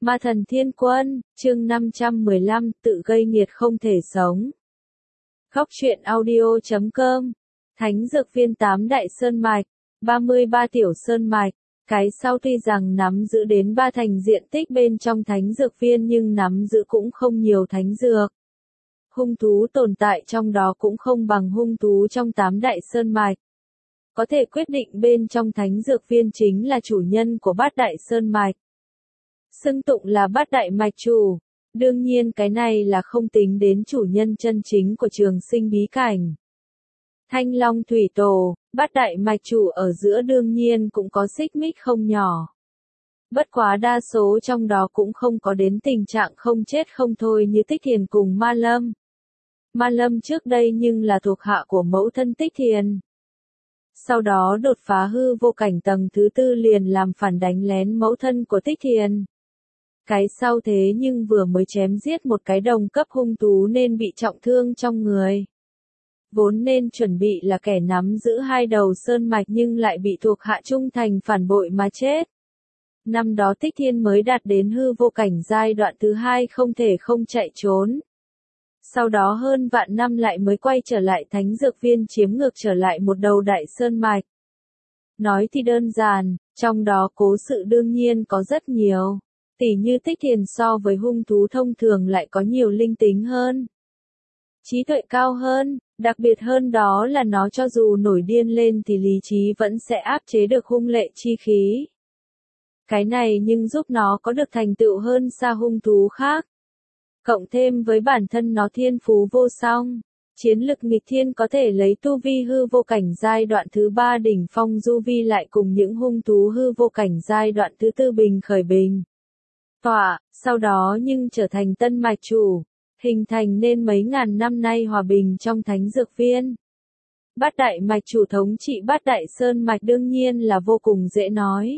Ma thần thiên quân, chương 515, tự gây nghiệt không thể sống. Khóc chuyện audio.com. Thánh dược viên 8 đại sơn mạch, 33 tiểu sơn mạch. Cái sau tuy rằng nắm giữ đến 3 thành diện tích bên trong thánh dược viên nhưng nắm giữ cũng không nhiều thánh dược. Hung thú tồn tại trong đó cũng không bằng hung thú trong 8 đại sơn mạch. Có thể quyết định bên trong thánh dược viên chính là chủ nhân của bát đại sơn mạch. Xưng tụng là bát đại mạch chủ. Đương nhiên cái này là không tính đến chủ nhân chân chính của trường sinh bí cảnh. Thanh Long Thủy Tổ, bát đại mạch chủ ở giữa đương nhiên cũng có xích mích không nhỏ. Bất quá đa số trong đó cũng không có đến tình trạng không chết không thôi như Tích Thiền cùng Ma Lâm. Ma Lâm trước đây nhưng là thuộc hạ của mẫu thân Tích Thiền. Sau đó đột phá hư vô cảnh tầng thứ 4 liền làm phản đánh lén mẫu thân của Tích Thiền. Cái sau thế nhưng vừa mới chém giết một cái đồng cấp hung thú nên bị trọng thương trong người. Vốn nên chuẩn bị là kẻ nắm giữ 2 đầu sơn mạch nhưng lại bị thuộc hạ trung thành phản bội mà chết. Năm đó Tích Thiên mới đạt đến hư vô cảnh giai đoạn thứ 2 không thể không chạy trốn. Sau đó hơn vạn năm lại mới quay trở lại thánh dược viên chiếm ngược trở lại một đầu đại sơn mạch. Nói thì đơn giản, trong đó cố sự đương nhiên có rất nhiều. Tỉ như Tích Thiền so với hung thú thông thường lại có nhiều linh tính hơn. Trí tuệ cao hơn, đặc biệt hơn đó là nó cho dù nổi điên lên thì lý trí vẫn sẽ áp chế được hung lệ chi khí. Cái này nhưng giúp nó có được thành tựu hơn xa hung thú khác. Cộng thêm với bản thân nó thiên phú vô song, chiến lực nghịch thiên có thể lấy tu vi hư vô cảnh giai đoạn thứ 3 đỉnh phong du vi lại cùng những hung thú hư vô cảnh giai đoạn thứ 4 bình khởi bình. Sau đó nhưng trở thành tân mạch chủ, hình thành nên mấy ngàn năm nay hòa bình trong thánh dược viên. Bát đại mạch chủ thống trị bát đại sơn mạch đương nhiên là vô cùng dễ nói.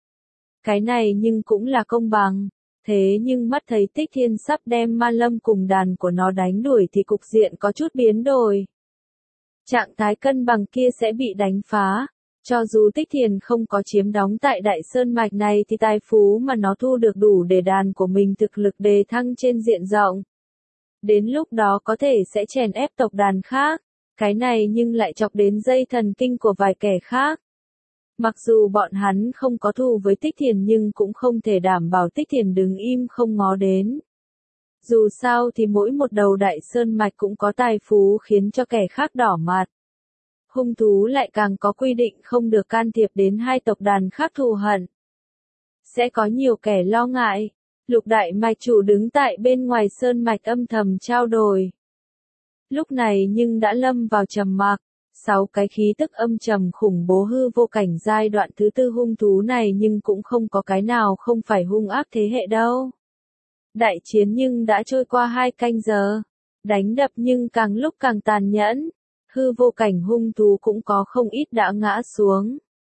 Cái này nhưng cũng là công bằng, thế nhưng mắt thấy Tích Thiên sắp đem Ma Lâm cùng đàn của nó đánh đuổi thì cục diện có chút biến đổi. Trạng thái cân bằng kia sẽ bị đánh phá. Cho dù Tích Thiền không có chiếm đóng tại đại sơn mạch này thì tài phú mà nó thu được đủ để đàn của mình thực lực đề thăng trên diện rộng. Đến lúc đó có thể sẽ chèn ép tộc đàn khác, cái này nhưng lại chọc đến dây thần kinh của vài kẻ khác. Mặc dù bọn hắn không có thù với Tích Thiền nhưng cũng không thể đảm bảo Tích Thiền đứng im không ngó đến. Dù sao thì mỗi một đầu đại sơn mạch cũng có tài phú khiến cho kẻ khác đỏ mặt. Hung thú lại càng có quy định không được can thiệp đến 2 tộc đàn khác thù hận. Sẽ có nhiều kẻ lo ngại. Lục đại mạch chủ đứng tại bên ngoài sơn mạch âm thầm trao đổi. Lúc này nhưng đã lâm vào trầm mặc. 6 cái khí tức âm trầm khủng bố hư vô cảnh giai đoạn thứ 4 hung thú này nhưng cũng không có cái nào không phải hung ác thế hệ đâu. Đại chiến nhưng đã trôi qua 2 canh giờ. Đánh đập nhưng càng lúc càng tàn nhẫn. Hư vô cảnh hung thú cũng có không ít đã ngã xuống.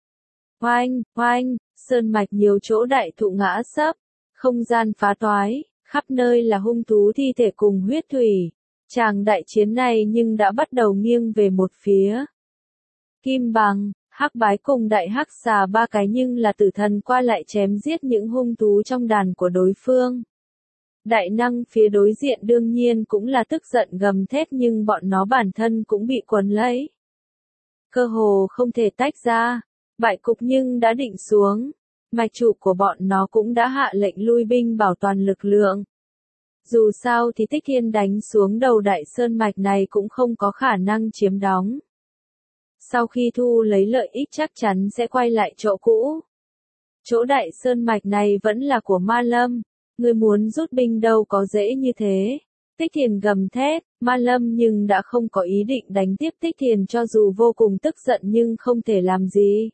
Oanh, oanh, sơn mạch nhiều chỗ đại thụ ngã sấp, không gian phá toái, khắp nơi là hung thú thi thể cùng huyết thủy. Tràng đại chiến này nhưng đã bắt đầu nghiêng về một phía. Kim Bằng, Hắc Bái cùng Đại Hắc Xà 3 cái nhưng là tử thần qua lại chém giết những hung thú trong đàn của đối phương. Đại năng phía đối diện đương nhiên cũng là tức giận gầm thét nhưng bọn nó bản thân cũng bị quấn lấy. Cơ hồ không thể tách ra, bại cục nhưng đã định xuống, mạch chủ của bọn nó cũng đã hạ lệnh lui binh bảo toàn lực lượng. Dù sao thì Tích Thiên đánh xuống đầu đại sơn mạch này cũng không có khả năng chiếm đóng. Sau khi thu lấy lợi ích chắc chắn sẽ quay lại chỗ cũ. Chỗ đại sơn mạch này vẫn là của Ma Lâm. Người muốn rút binh đâu có dễ như thế. Tích Thiền gầm thét, Ma Lâm nhưng đã không có ý định đánh tiếp Tích Thiền cho dù vô cùng tức giận nhưng không thể làm gì.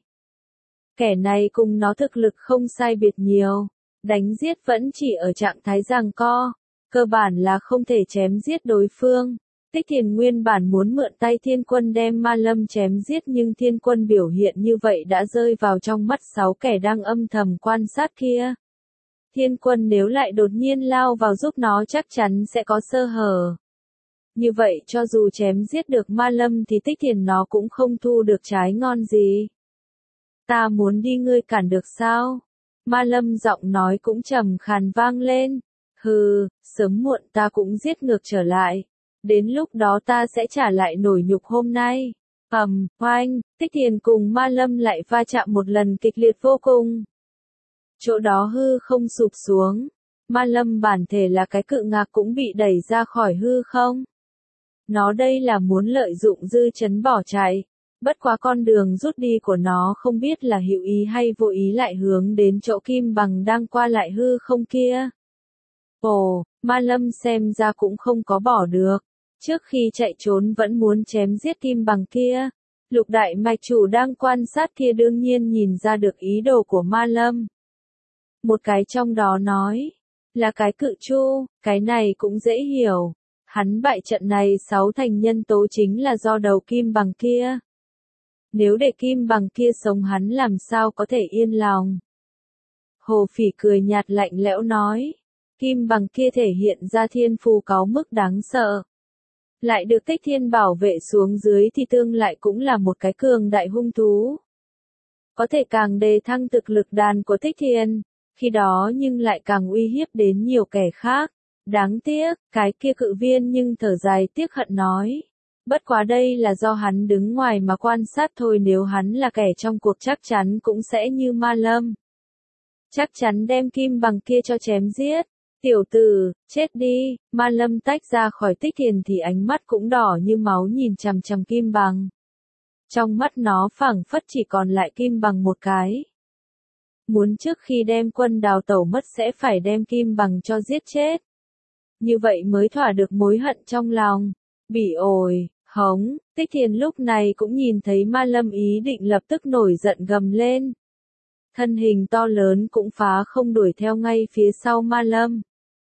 Kẻ này cùng nó thực lực không sai biệt nhiều. Đánh giết vẫn chỉ ở trạng thái giằng co. Cơ bản là không thể chém giết đối phương. Tích Thiền nguyên bản muốn mượn tay Thiên Quân đem Ma Lâm chém giết nhưng Thiên Quân biểu hiện như vậy đã rơi vào trong mắt 6 kẻ đang âm thầm quan sát kia. Thiên Quân nếu lại đột nhiên lao vào giúp nó chắc chắn sẽ có sơ hở. Như vậy cho dù chém giết được Ma Lâm thì Tích Thiền nó cũng không thu được trái ngon gì. Ta muốn đi ngươi cản được sao? Ma Lâm giọng nói cũng trầm khàn vang lên. Hừ, sớm muộn ta cũng giết ngược trở lại. Đến lúc đó ta sẽ trả lại nổi nhục hôm nay. Oanh, Tích Thiền cùng Ma Lâm lại va chạm một lần kịch liệt vô cùng. Chỗ đó hư không sụp xuống. Ma Lâm bản thể là cái cự ngạc cũng bị đẩy ra khỏi hư không. Nó đây là muốn lợi dụng dư chấn bỏ chạy. Bất quá con đường rút đi của nó không biết là hữu ý hay vô ý lại hướng đến chỗ Kim Bằng đang qua lại hư không kia. Ồ, Ma Lâm xem ra cũng không có bỏ được. Trước khi chạy trốn vẫn muốn chém giết Kim Bằng kia. Lục đại mạch chủ đang quan sát kia đương nhiên nhìn ra được ý đồ của Ma Lâm. Một cái trong đó nói, là cái cự chu, cái này cũng dễ hiểu. Hắn bại trận này 6 thành nhân tố chính là do đầu Kim Bằng kia. Nếu để Kim Bằng kia sống hắn làm sao có thể yên lòng. Hồ Phỉ cười nhạt lạnh lẽo nói, Kim Bằng kia thể hiện ra thiên phù cáu mức đáng sợ. Lại được Tích Thiên bảo vệ xuống dưới thì tương lại cũng là một cái cường đại hung thú. Có thể càng đề thăng thực lực đàn của Tích Thiên, khi đó nhưng lại càng uy hiếp đến nhiều kẻ khác. Đáng tiếc, cái kia cự viên nhưng thở dài tiếc hận nói. Bất quá đây là do hắn đứng ngoài mà quan sát thôi, nếu hắn là kẻ trong cuộc chắc chắn cũng sẽ như Ma Lâm. Chắc chắn đem Kim Bằng kia cho chém giết. Tiểu tử, chết đi. Ma Lâm tách ra khỏi Tích Thiền thì ánh mắt cũng đỏ như máu nhìn chằm chằm Kim Bằng. Trong mắt nó phảng phất chỉ còn lại Kim Bằng một cái. Muốn trước khi đem quân đào tẩu mất sẽ phải đem Kim Bằng cho giết chết. Như vậy mới thỏa được mối hận trong lòng. Bỉ ổi, hống, Tích Thiền lúc này cũng nhìn thấy Ma Lâm ý định lập tức nổi giận gầm lên. Thân hình to lớn cũng phá không đuổi theo ngay phía sau Ma Lâm.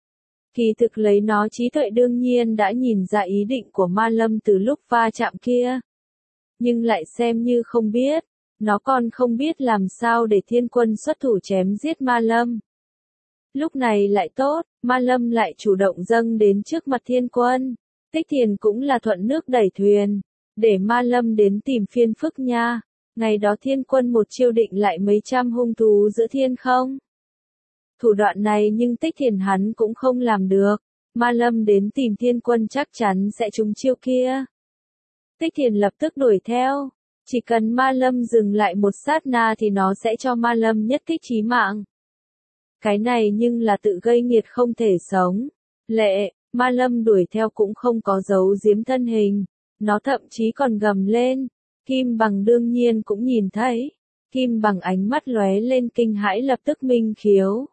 Kỳ thực lấy nó trí tuệ đương nhiên đã nhìn ra ý định của Ma Lâm từ lúc va chạm kia. Nhưng lại xem như không biết, nó còn không biết làm sao để thiên quân xuất thủ chém giết Ma Lâm. Lúc này lại tốt, Ma Lâm lại chủ động dâng đến trước mặt thiên quân. Tích Thiền cũng là thuận nước đẩy thuyền, để Ma Lâm đến tìm phiền phức nha. Ngày đó thiên quân một chiêu định lại mấy trăm hung thú giữa thiên không. Thủ đoạn này nhưng Tích Thiền hắn cũng không làm được. Ma Lâm đến tìm thiên quân chắc chắn sẽ trúng chiêu kia. Tích Thiền lập tức đuổi theo. Chỉ cần Ma Lâm dừng lại một sát na thì nó sẽ cho Ma Lâm nhất kích chí mạng. Cái này nhưng là tự gây nghiệt không thể sống. Lệ, Ma Lâm đuổi theo cũng không có giấu giếm thân hình. Nó thậm chí còn gầm lên. Kim Bằng đương nhiên cũng nhìn thấy. Kim Bằng ánh mắt lóe lên kinh hãi lập tức minh khiếu.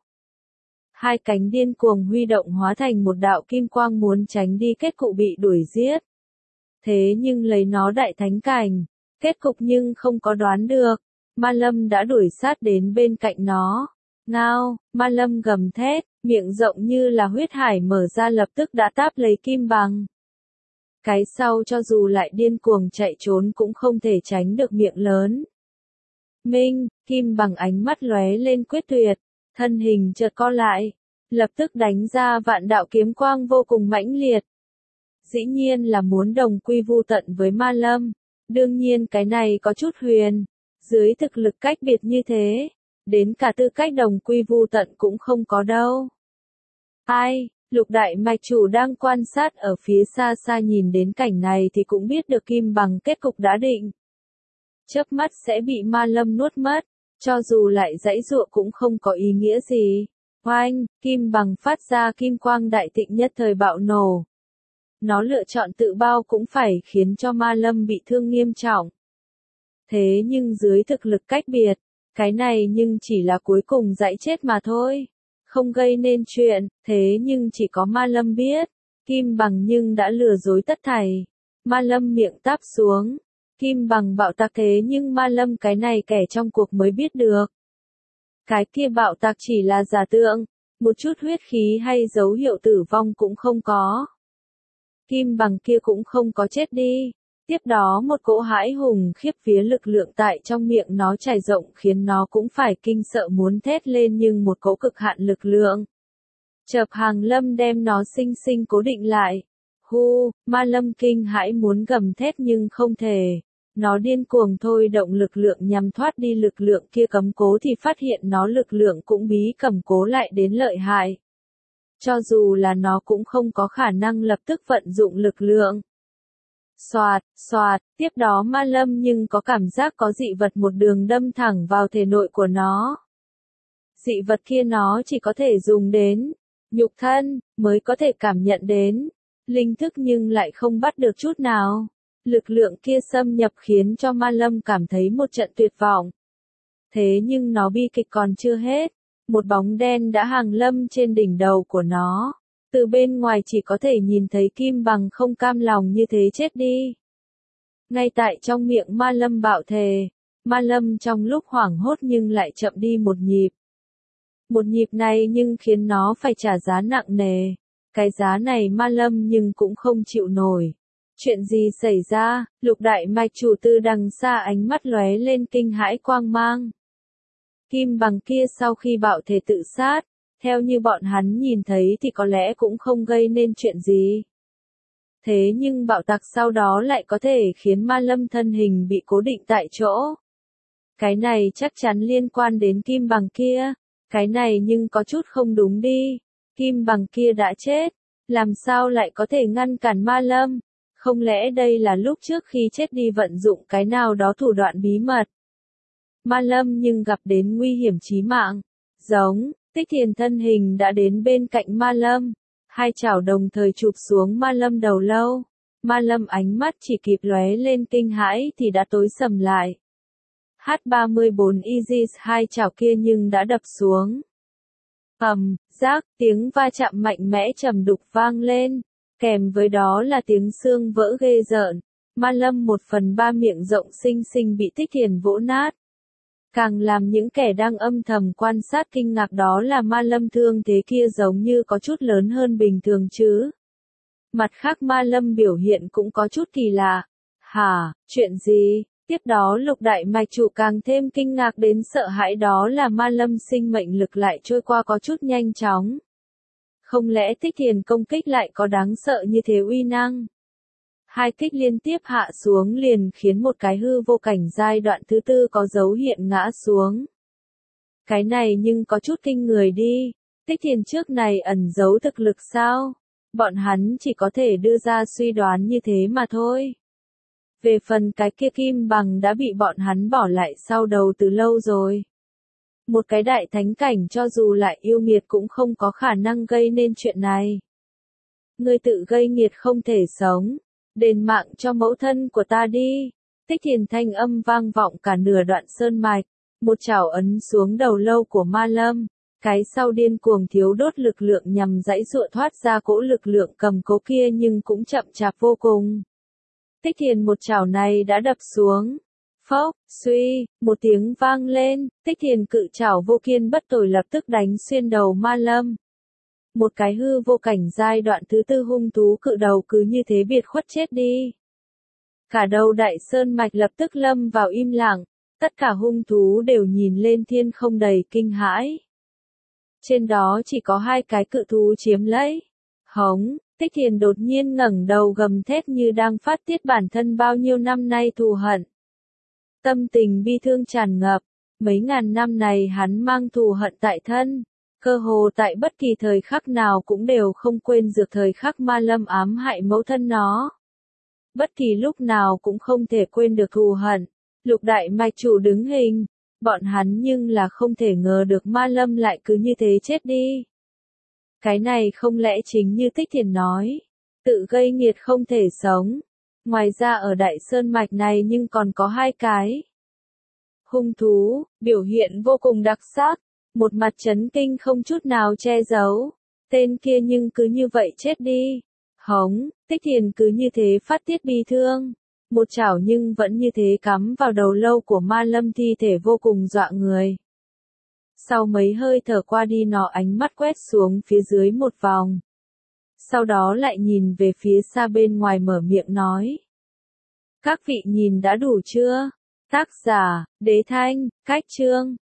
Hai cánh điên cuồng huy động hóa thành một đạo kim quang muốn tránh đi kết cục bị đuổi giết. Thế nhưng lấy nó đại thánh cảnh, kết cục nhưng không có đoán được. Ma Lâm đã đuổi sát đến bên cạnh nó. Ngao, Ma Lâm gầm thét, miệng rộng như là huyết hải mở ra lập tức đã táp lấy Kim Bằng. Cái sau cho dù lại điên cuồng chạy trốn cũng không thể tránh được miệng lớn. Minh, Kim Bằng ánh mắt lóe lên quyết tuyệt, thân hình chợt co lại, lập tức đánh ra vạn đạo kiếm quang vô cùng mãnh liệt. Dĩ nhiên là muốn đồng quy vu tận với Ma Lâm. Đương nhiên cái này có chút huyền. Dưới thực lực cách biệt như thế, đến cả tư cách đồng quy vu tận cũng không có đâu. Ai, Lục đại mạch chủ đang quan sát ở phía xa xa nhìn đến cảnh này thì cũng biết được Kim Bằng kết cục đã định. Chớp mắt sẽ bị Ma Lâm nuốt mất, cho dù lại giãy giụa cũng không có ý nghĩa gì. Oanh, Kim Bằng phát ra kim quang đại thịnh nhất thời bạo nổ. Nó lựa chọn tự bao cũng phải khiến cho Ma Lâm bị thương nghiêm trọng. Thế nhưng dưới thực lực cách biệt, cái này nhưng chỉ là cuối cùng giãy chết mà thôi. Không gây nên chuyện, thế nhưng chỉ có Ma Lâm biết. Kim Bằng nhưng đã lừa dối tất thảy. Ma Lâm miệng táp xuống. Kim Bằng bạo tạc thế nhưng Ma Lâm cái này kẻ trong cuộc mới biết được. Cái kia bạo tạc chỉ là giả tượng, một chút huyết khí hay dấu hiệu tử vong cũng không có. Kim Bằng kia cũng không có chết đi. Tiếp đó một cỗ hãi hùng khiếp vía lực lượng tại trong miệng nó trải rộng khiến nó cũng phải kinh sợ muốn thét lên, nhưng một cỗ cực hạn lực lượng chợp hàng lâm đem nó sinh sinh cố định lại. Hu, Ma Lâm kinh hãi muốn gầm thét nhưng không thể. Nó điên cuồng thôi động lực lượng nhằm thoát đi lực lượng kia cầm cố thì phát hiện nó lực lượng cũng bí cầm cố lại đến lợi hại. Cho dù là nó cũng không có khả năng lập tức vận dụng lực lượng. Xoạt, xoạt, tiếp đó Ma Lâm nhưng có cảm giác có dị vật một đường đâm thẳng vào thể nội của nó. Dị vật kia nó chỉ có thể dùng đến nhục thân mới có thể cảm nhận đến linh thức nhưng lại không bắt được chút nào. Lực lượng kia xâm nhập khiến cho Ma Lâm cảm thấy một trận tuyệt vọng. Thế nhưng nó bi kịch còn chưa hết. Một bóng đen đã hàng lâm trên đỉnh đầu của nó. Từ bên ngoài chỉ có thể nhìn thấy Kim Bằng không cam lòng như thế chết đi. Ngay tại trong miệng Ma Lâm bạo thề. Ma Lâm trong lúc hoảng hốt nhưng lại chậm đi một nhịp. Một nhịp này nhưng khiến nó phải trả giá nặng nề. Cái giá này Ma Lâm nhưng cũng không chịu nổi. Chuyện gì xảy ra? Lục đại mạch chủ từ đằng xa ánh mắt lóe lên kinh hãi quang mang. Kim Bằng kia sau khi bạo thể tự sát, theo như bọn hắn nhìn thấy thì có lẽ cũng không gây nên chuyện gì. Thế nhưng bạo tạc sau đó lại có thể khiến Ma Lâm thân hình bị cố định tại chỗ. Cái này chắc chắn liên quan đến Kim Bằng kia. Cái này nhưng có chút không đúng đi. Kim Bằng kia đã chết. Làm sao lại có thể ngăn cản Ma Lâm? Không lẽ đây là lúc trước khi chết đi vận dụng cái nào đó thủ đoạn bí mật? Ma Lâm nhưng gặp đến nguy hiểm chí mạng. Giống, Tích Thiền thân hình đã đến bên cạnh Ma Lâm. Hai chảo đồng thời chụp xuống Ma Lâm đầu lâu. Ma Lâm ánh mắt chỉ kịp lóe lên kinh hãi thì đã tối sầm lại. H34 Isis hai chảo kia nhưng đã đập xuống. Rác, tiếng va chạm mạnh mẽ trầm đục vang lên. Kèm với đó là tiếng xương vỡ ghê rợn. Ma Lâm 1/3 miệng rộng xinh xinh bị Tích Thiền vỗ nát. Càng làm những kẻ đang âm thầm quan sát kinh ngạc đó là Ma Lâm thương thế kia giống như có chút lớn hơn bình thường chứ. Mặt khác Ma Lâm biểu hiện cũng có chút kỳ lạ. Hả, chuyện gì? Tiếp đó lục đại mạch chủ càng thêm kinh ngạc đến sợ hãi đó là Ma Lâm sinh mệnh lực lại trôi qua có chút nhanh chóng. Không lẽ Tích Thiền công kích lại có đáng sợ như thế uy năng? Hai kích liên tiếp hạ xuống liền khiến một cái hư vô cảnh giai đoạn thứ tư có dấu hiện ngã xuống. Cái này nhưng có chút kinh người đi. Tích Thiền trước này ẩn giấu thực lực sao? Bọn hắn chỉ có thể đưa ra suy đoán như thế mà thôi. Về phần cái kia Kim Bằng đã bị bọn hắn bỏ lại sau đầu từ lâu rồi. Một cái đại thánh cảnh cho dù lại yêu nghiệt cũng không có khả năng gây nên chuyện này. Ngươi tự gây nghiệt không thể sống. Đền mạng cho mẫu thân của ta đi. Tích Thiền thanh âm vang vọng cả nửa đoạn sơn mạch. Một chảo ấn xuống đầu lâu của Ma Lâm. Cái sau điên cuồng thiếu đốt lực lượng nhằm giãy giụa thoát ra cỗ lực lượng cầm cố kia nhưng cũng chậm chạp vô cùng. Tích Thiền một chảo này đã đập xuống. Phốc, suy, một tiếng vang lên, Tích Thiền cự chảo vô kiên bất tồi lập tức đánh xuyên đầu Ma Lâm. Một cái hư vô cảnh giai đoạn thứ tư hung thú cự đầu cứ như thế biệt khuất chết đi. Cả đầu đại sơn mạch lập tức lâm vào im lặng, tất cả hung thú đều nhìn lên thiên không đầy kinh hãi. Trên đó chỉ có hai cái cự thú chiếm lấy. Hống, Tích Thiền đột nhiên ngẩng đầu gầm thét như đang phát tiết bản thân bao nhiêu năm nay thù hận. Tâm tình bi thương tràn ngập, mấy ngàn năm này hắn mang thù hận tại thân. Cơ hồ tại bất kỳ thời khắc nào cũng đều không quên dược thời khắc Ma Lâm ám hại mẫu thân nó. Bất kỳ lúc nào cũng không thể quên được thù hận. Lục đại mạch chủ đứng hình, bọn hắn nhưng là không thể ngờ được Ma Lâm lại cứ như thế chết đi. Cái này không lẽ chính như Tích Thiền nói, tự gây nghiệt không thể sống. Ngoài ra ở đại sơn mạch này nhưng còn có hai cái hung thú, biểu hiện vô cùng đặc sắc. Một mặt chấn kinh không chút nào che giấu. Tên kia nhưng cứ như vậy chết đi. Hống, Tích Thiền cứ như thế phát tiết bi thương. Một chảo nhưng vẫn như thế cắm vào đầu lâu của Ma Lâm thi thể vô cùng dọa người. Sau mấy hơi thở qua đi nó ánh mắt quét xuống phía dưới một vòng. Sau đó lại nhìn về phía xa bên ngoài mở miệng nói. Các vị nhìn đã đủ chưa? Tác giả, Đế Thanh, Cách Chương.